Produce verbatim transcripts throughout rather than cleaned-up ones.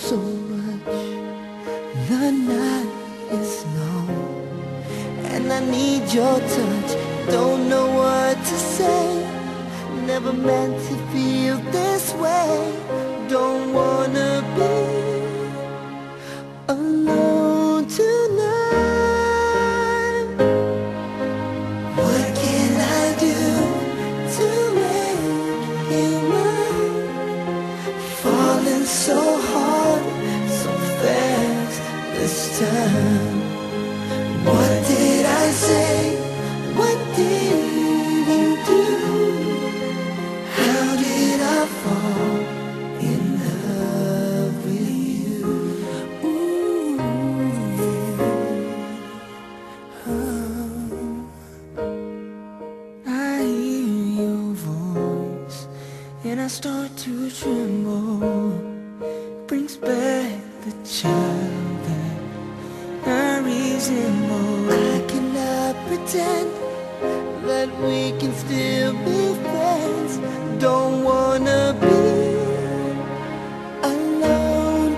so much. The night is long and I need your touch. Don't know what to say. Never meant to feel this way. Don't wanna be alone tonight. What can I do to make you mine? Falling so hard, so fast this time. What did I say? What did you do? How did I fall in love with you? Ooh, yeah. Oh. I hear your voice and I start to tremble. Brings back the child that I resemble. I cannot pretend that we can still be friends. Don't wanna be alone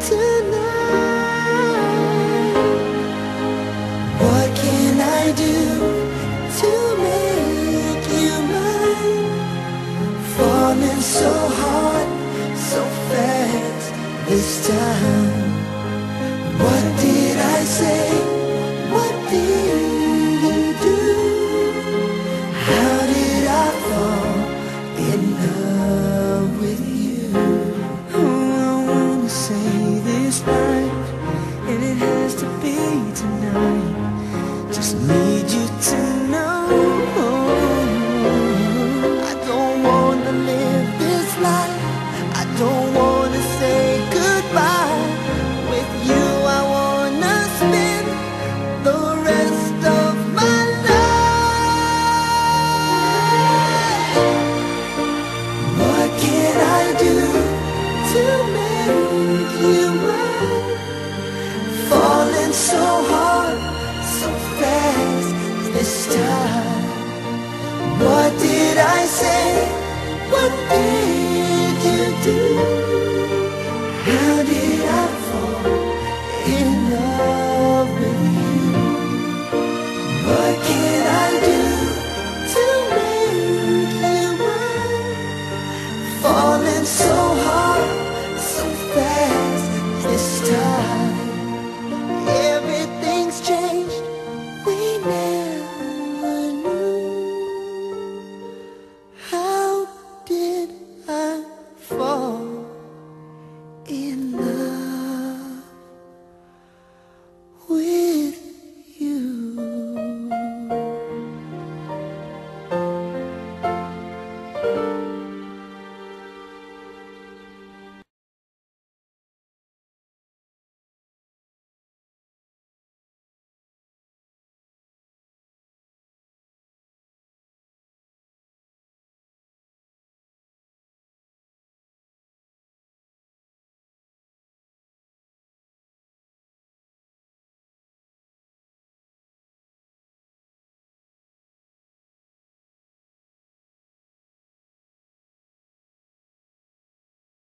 tonight. What can I do to make you mine? Falling so hard, so fast this time. What did I say? What did you do? How did I fall in love with you? Oh, I wanna say this right, and it has to be tonight. Just need you to know I don't wanna live this life. I don't wanna say goodbye. With you I wanna spend the rest of my life. What can I do to make you mine? Falling so hard, so fast this time. What did I say?